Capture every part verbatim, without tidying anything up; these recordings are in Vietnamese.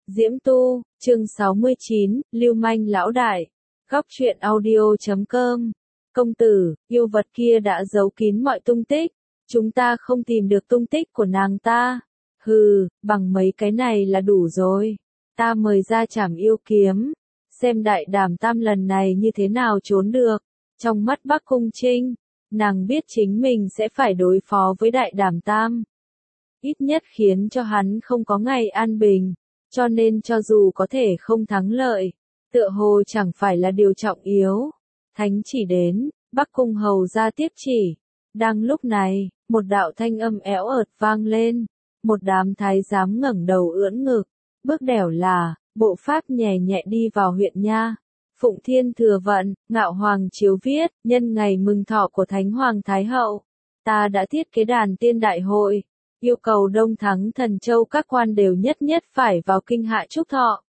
Diễm Tu, chương sáu mươi chín, Lưu manh lão đại. Góc truyện audio chấm com. Công tử, yêu vật kia đã giấu kín mọi tung tích. Chúng ta không tìm được tung tích của nàng ta. Hừ, bằng mấy cái này là đủ rồi. Ta mời ra trảm yêu kiếm. Xem đại đàm tam lần này như thế nào trốn được. Trong mắt Bắc Cung Trinh, nàng biết chính mình sẽ phải đối phó với đại đàm tam. Ít nhất khiến cho hắn không có ngày an bình. Cho nên cho dù có thể không thắng lợi, tựa hồ chẳng phải là điều trọng yếu. Thánh chỉ đến, Bắc Cung hầu ra tiếp chỉ. Đang lúc này, một đạo thanh âm éo ợt vang lên. Một đám thái giám ngẩng đầu ưỡn ngực. Bước đẻo là, bộ pháp nhẹ nhẹ đi vào huyện nha. Phụng Thiên Thừa Vận, Ngạo Hoàng chiếu viết, nhân ngày mừng thọ của Thánh Hoàng Thái Hậu. Ta đã thiết kế đàn tiên đại hội. Yêu cầu Đông Thắng Thần Châu các quan đều nhất nhất phải vào kinh hạ chúc thọ.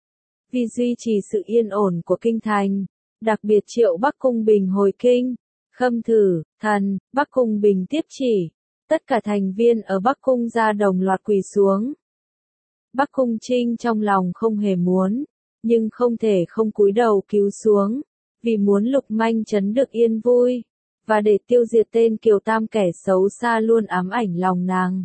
Vì duy trì sự yên ổn của kinh thành, đặc biệt triệu Bắc Cung Bình hồi kinh. Khâm Thử, Thần, Bắc Cung Bình tiếp chỉ. Tất cả thành viên ở Bắc Cung ra đồng loạt quỳ xuống. Bắc Cung Trinh trong lòng không hề muốn, nhưng không thể không cúi đầu cứu xuống, vì muốn Lục Manh trấn được yên vui. Và để tiêu diệt tên Kiều Tam kẻ xấu xa luôn ám ảnh lòng nàng.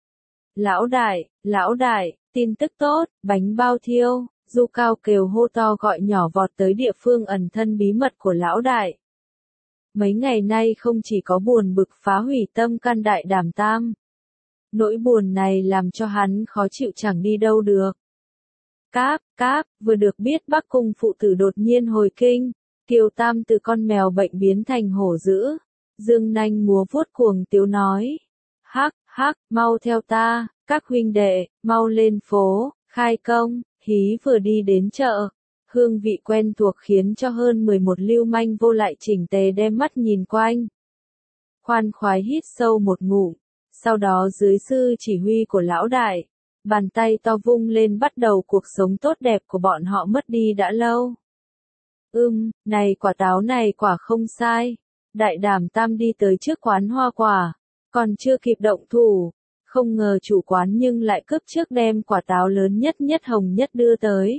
Lão đại, lão đại, tin tức tốt, bánh bao thiêu, Du Cao Kiều hô to gọi nhỏ vọt tới địa phương ẩn thân bí mật của lão đại. Mấy ngày nay không chỉ có buồn bực phá hủy tâm can đại đàm tam. Nỗi buồn này làm cho hắn khó chịu chẳng đi đâu được. Cáp, cáp, vừa được biết Bắc Cung phụ tử đột nhiên hồi kinh. Kiều Tam từ con mèo bệnh biến thành hổ dữ. Dương nanh múa vuốt cuồng tiếu nói. Hắc, hắc, mau theo ta, các huynh đệ, mau lên phố, khai công. Hí vừa đi đến chợ. Hương vị quen thuộc khiến cho hơn mười một lưu manh vô lại chỉnh tề đem mắt nhìn quanh. Khoan khoái hít sâu một ngụm. Sau đó dưới sự chỉ huy của lão đại, bàn tay to vung lên bắt đầu cuộc sống tốt đẹp của bọn họ mất đi đã lâu. Ưm, này quả táo này quả không sai. Đại đàm tam đi tới trước quán hoa quả, còn chưa kịp động thủ. Không ngờ chủ quán nhưng lại cướp trước đem quả táo lớn nhất nhất hồng nhất đưa tới.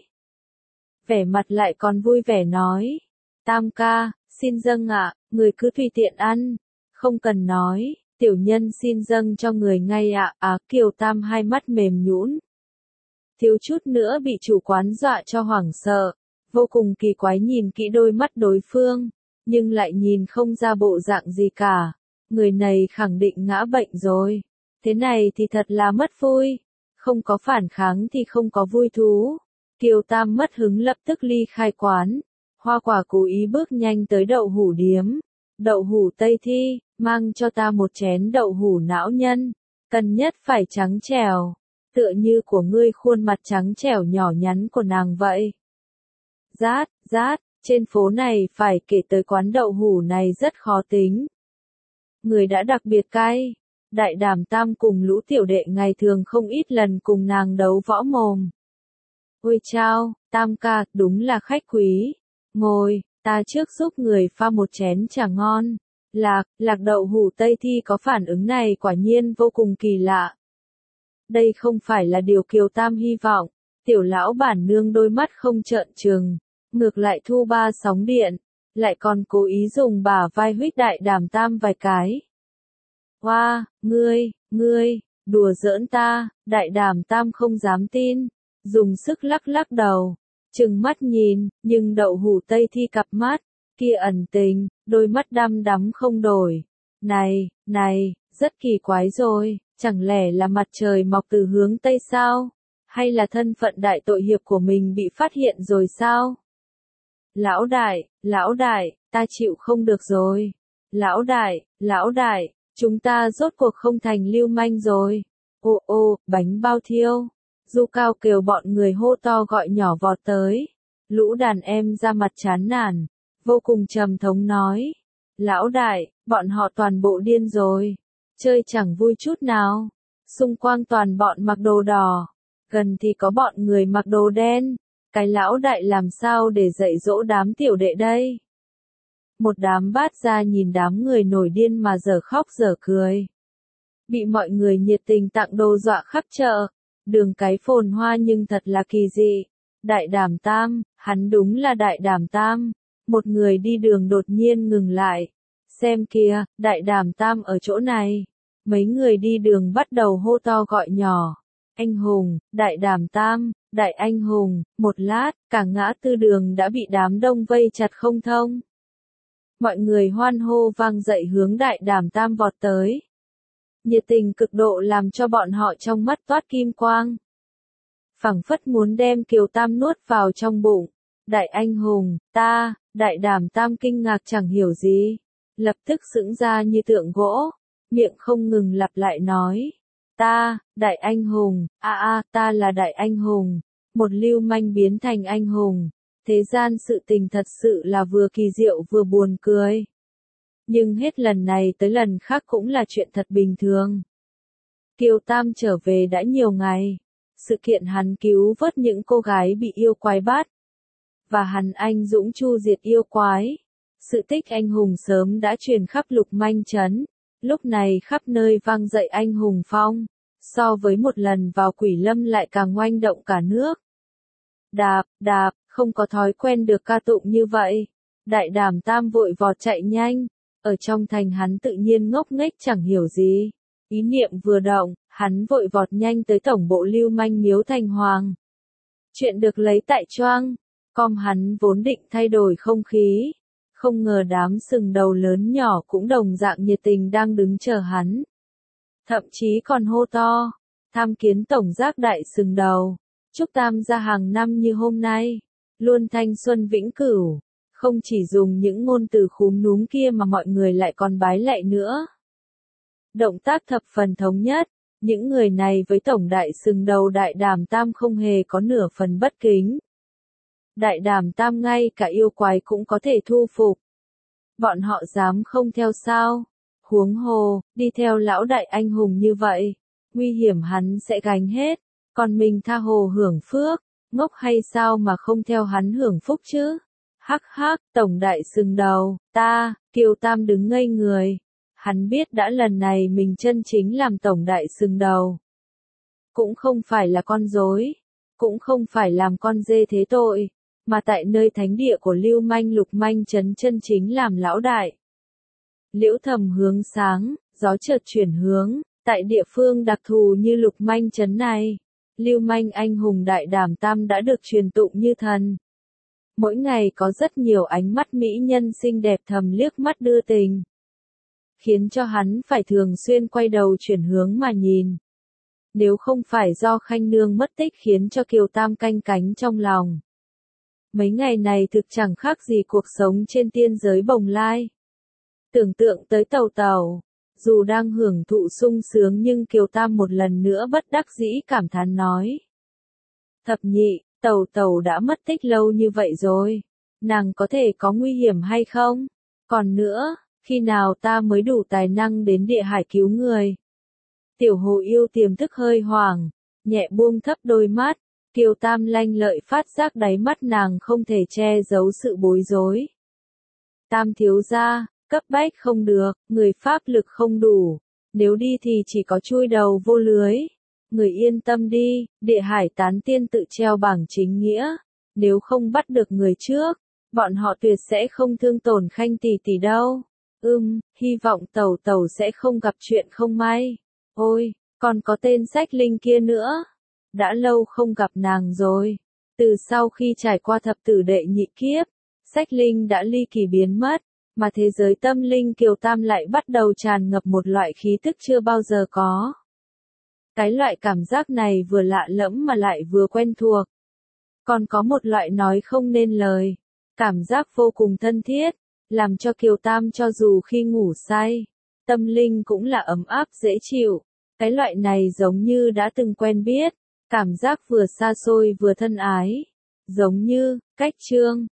Vẻ mặt lại còn vui vẻ nói. Tam ca, xin dâng ạ, người cứ tùy tiện ăn. Không cần nói, tiểu nhân xin dâng cho người ngay ạ. Á Kiều Tam hai mắt mềm nhũn, thiếu chút nữa bị chủ quán dọa cho hoảng sợ. Vô cùng kỳ quái nhìn kỹ đôi mắt đối phương, nhưng lại nhìn không ra bộ dạng gì cả. Người này khẳng định ngã bệnh rồi. Thế này thì thật là mất vui. Không có phản kháng thì không có vui thú. Kiều Tam mất hứng lập tức ly khai quán. Hoa quả cố ý bước nhanh tới đậu hủ điếm. Đậu hủ Tây Thi, mang cho ta một chén đậu hủ não nhân. Cần nhất phải trắng trẻo. Tựa như của ngươi khuôn mặt trắng trẻo nhỏ nhắn của nàng vậy. Rát, rát, trên phố này phải kể tới quán đậu hủ này rất khó tính. Người đã đặc biệt cay. Đại đàm tam cùng lũ tiểu đệ ngày thường không ít lần cùng nàng đấu võ mồm. Ôi chao, Tam ca, đúng là khách quý. Ngồi, ta trước giúp người pha một chén trà ngon. Lạc, lạc đậu hủ Tây Thi có phản ứng này quả nhiên vô cùng kỳ lạ. Đây không phải là điều Kiều Tam hy vọng. Tiểu lão bản nương đôi mắt không trợn trừng. Ngược lại thu ba sóng điện, lại còn cố ý dùng bả vai huých đại đàm tam vài cái. Hoa, wow, ngươi, ngươi, đùa giỡn ta, đại đàm tam không dám tin, dùng sức lắc lắc đầu, trừng mắt nhìn, nhưng đậu hủ Tây Thi cặp mắt, kia ẩn tình, đôi mắt đăm đắm không đổi. Này, này, rất kỳ quái rồi, chẳng lẽ là mặt trời mọc từ hướng Tây sao? Hay là thân phận đại tội hiệp của mình bị phát hiện rồi sao? Lão đại, lão đại, ta chịu không được rồi. Lão đại, lão đại, chúng ta rốt cuộc không thành lưu manh rồi. Ô ô, bánh bao thiêu. Du Cao Kiều bọn người hô to gọi nhỏ vọt tới. Lũ đàn em ra mặt chán nản, vô cùng trầm thống nói. Lão đại, bọn họ toàn bộ điên rồi. Chơi chẳng vui chút nào. Xung quanh toàn bọn mặc đồ đỏ. Gần thì có bọn người mặc đồ đen. Cái lão đại làm sao để dạy dỗ đám tiểu đệ đây? Một đám bát ra nhìn đám người nổi điên mà dở khóc dở cười. Bị mọi người nhiệt tình tặng đồ dọa khắp chợ. Đường cái phồn hoa nhưng thật là kỳ dị. Đại Đảm Tam, hắn đúng là Đại Đảm Tam. Một người đi đường đột nhiên ngừng lại. Xem kìa, Đại Đảm Tam ở chỗ này. Mấy người đi đường bắt đầu hô to gọi nhỏ. Anh hùng, Đại Đảm Tam, Đại anh hùng, một lát, cả ngã tư đường đã bị đám đông vây chặt không thông. Mọi người hoan hô vang dậy hướng Đại Đảm Tam vọt tới. Nhiệt tình cực độ làm cho bọn họ trong mắt toát kim quang. Phảng phất muốn đem Kiều Tam nuốt vào trong bụng. Đại anh hùng, ta, Đại Đảm Tam kinh ngạc chẳng hiểu gì. Lập tức sững ra như tượng gỗ, miệng không ngừng lặp lại nói. Ta, Đại anh hùng, a a, ta là Đại anh hùng. Một lưu manh biến thành anh hùng. Thế gian sự tình thật sự là vừa kỳ diệu vừa buồn cười. Nhưng hết lần này tới lần khác cũng là chuyện thật bình thường. Kiều Tam trở về đã nhiều ngày. Sự kiện hắn cứu vớt những cô gái bị yêu quái bắt. Và hắn anh dũng chu diệt yêu quái. Sự tích anh hùng sớm đã truyền khắp Lục Manh trấn. Lúc này khắp nơi vang dậy anh hùng phong. So với một lần vào Quỷ Lâm lại càng oanh động cả nước. Đạp, đạp, không có thói quen được ca tụng như vậy. Đại Đảm Tam vội vọt chạy nhanh. Ở trong thành hắn tự nhiên ngốc nghếch chẳng hiểu gì. Ý niệm vừa động, hắn vội vọt nhanh tới tổng bộ Lưu Manh Miếu Thành Hoàng. Chuyện được lấy tại Choang. Com hắn vốn định thay đổi không khí. Không ngờ đám sừng đầu lớn nhỏ cũng đồng dạng nhiệt tình đang đứng chờ hắn. Thậm chí còn hô to. Tham kiến tổng giác đại sừng đầu. Chúc Tam gia hàng năm như hôm nay. Luôn thanh xuân vĩnh cửu. Không chỉ dùng những ngôn từ khúm núm kia mà mọi người lại còn bái lạy nữa. Động tác thập phần thống nhất. Những người này với tổng đại sừng đầu Đại Đảm Tam không hề có nửa phần bất kính. Đại Đảm Tam ngay cả yêu quái cũng có thể thu phục. Bọn họ dám không theo sao? Huống hồ, đi theo lão đại anh hùng như vậy, nguy hiểm hắn sẽ gánh hết, còn mình tha hồ hưởng phước, ngốc hay sao mà không theo hắn hưởng phúc chứ? Hắc hắc, tổng đại sừng đầu, ta, Kiều Tam đứng ngây người. Hắn biết đã lần này mình chân chính làm tổng đại sừng đầu. Cũng không phải là con rối, cũng không phải làm con dê thế tội, mà tại nơi thánh địa của Lưu Manh Lục Manh trấn chân chính làm lão đại. Liễu Thầm hướng sáng, gió chợt chuyển hướng, tại địa phương đặc thù như Lục Manh trấn này, Lưu Manh anh hùng Đại Đảm Tam đã được truyền tụng như thần. Mỗi ngày có rất nhiều ánh mắt mỹ nhân xinh đẹp thầm liếc mắt đưa tình, khiến cho hắn phải thường xuyên quay đầu chuyển hướng mà nhìn. Nếu không phải do Khanh Nương mất tích khiến cho Kiều Tam canh cánh trong lòng. Mấy ngày này thực chẳng khác gì cuộc sống trên tiên giới bồng lai. Tưởng tượng tới Tàu Tàu, dù đang hưởng thụ sung sướng nhưng Kiều Tam một lần nữa bất đắc dĩ cảm thán nói. Thập nhị, Tàu Tàu đã mất tích lâu như vậy rồi, nàng có thể có nguy hiểm hay không? Còn nữa, khi nào ta mới đủ tài năng đến địa hải cứu người? Tiểu Hồ Yêu tiềm thức hơi hoảng, nhẹ buông thấp đôi mắt, Kiều Tam lanh lợi phát giác đáy mắt nàng không thể che giấu sự bối rối. Tam thiếu gia, cấp bách không được, người pháp lực không đủ, nếu đi thì chỉ có chui đầu vô lưới. Người yên tâm đi, địa hải tán tiên tự treo bảng chính nghĩa, nếu không bắt được người trước, bọn họ tuyệt sẽ không thương tổn Khanh tỷ tỷ đâu. Ừm, hy vọng Tàu Tàu sẽ không gặp chuyện không may. Ôi, còn có tên Sách Linh kia nữa. Đã lâu không gặp nàng rồi. Từ sau khi trải qua thập tử đệ nhị kiếp, Sách Linh đã ly kỳ biến mất, mà thế giới tâm linh Kiều Tam lại bắt đầu tràn ngập một loại khí tức chưa bao giờ có. Cái loại cảm giác này vừa lạ lẫm mà lại vừa quen thuộc. Còn có một loại nói không nên lời, cảm giác vô cùng thân thiết, làm cho Kiều Tam cho dù khi ngủ say, tâm linh cũng là ấm áp dễ chịu. Cái loại này giống như đã từng quen biết, cảm giác vừa xa xôi vừa thân ái. Giống như, cách chương.